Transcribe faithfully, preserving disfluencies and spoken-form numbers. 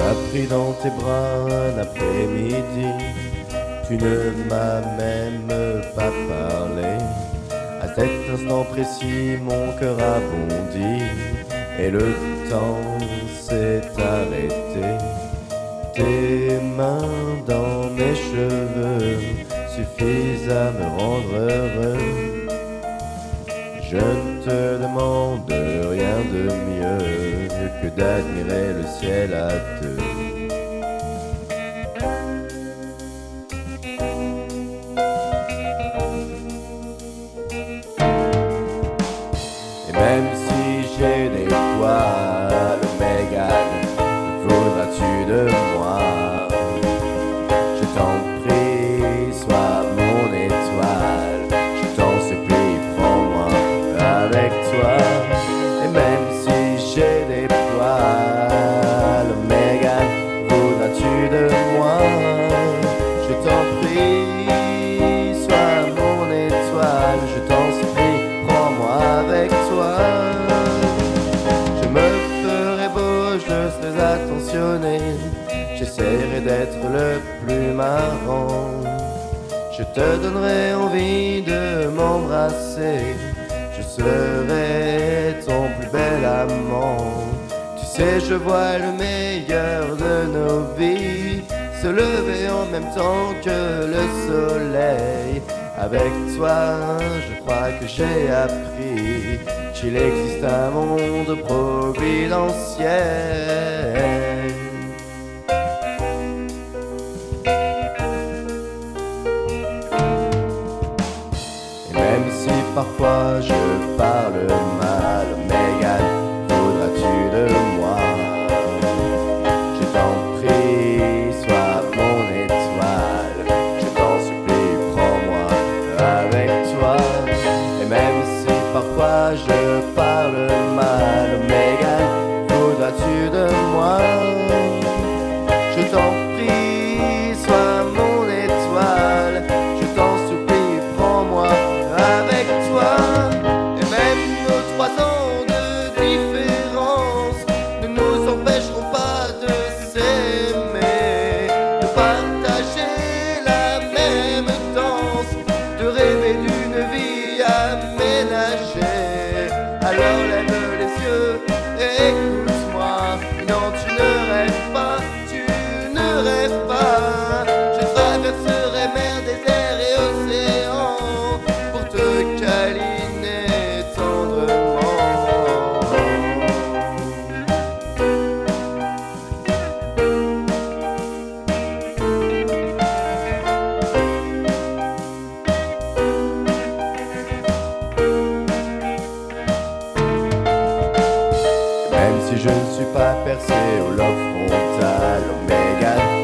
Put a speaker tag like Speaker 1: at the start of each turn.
Speaker 1: m'as pris dans tes bras un après-midi, tu ne m'as même pas parlé. À cet instant précis, mon cœur a bondi et le temps s'est arrêté. Tes mains dans mes cheveux suffisent à me rendre heureux. Je ne te demande rien de mieux que d'admirer le ciel à deux. Et même si j'ai des poils, Mégane, voudras-tu de moi? Je t'en prie, sois mon étoile, je t'en supplie, prends-moi avec toi. Et même si j'ai des poils, Mégane, voudras-tu de moi? Je t'en prie, sois mon étoile, je t'en supplie, prends-moi avec toi. Je me ferai beau, je serai attentionné, j'essaierai d'être le plus marrant. Je te donnerai envie de m'embrasser, je serai ton plus bel amant. Tu sais, je vois le meilleur de nos vies se lever en même temps que le soleil. Avec toi, je crois que j'ai appris qu'il existe un monde providentiel. Et même si parfois je parle mal, Mégane, voudras-tu de moi? Je t'en prie, sois mon étoile, je t'en supplie, prends-moi avec toi. Et même si parfois je parle mal, Mégane, voudras-tu de moi? Je t'en prie, sois mon étoile, je t'en supplie, prends-moi avec toi. Et même nos trois ans de différence ne nous empêcheront pas de s'aimer, de partager la même danse, de rêver d'une vie aménagée. Alors lève les yeux et écoute-moi. Non, tu ne rêves pas, tu ne rêves pas. Je traverserai mer, désert et océan pour te câliner tendrement. Même si je ne suis pas percé au lobe frontal, Mégane,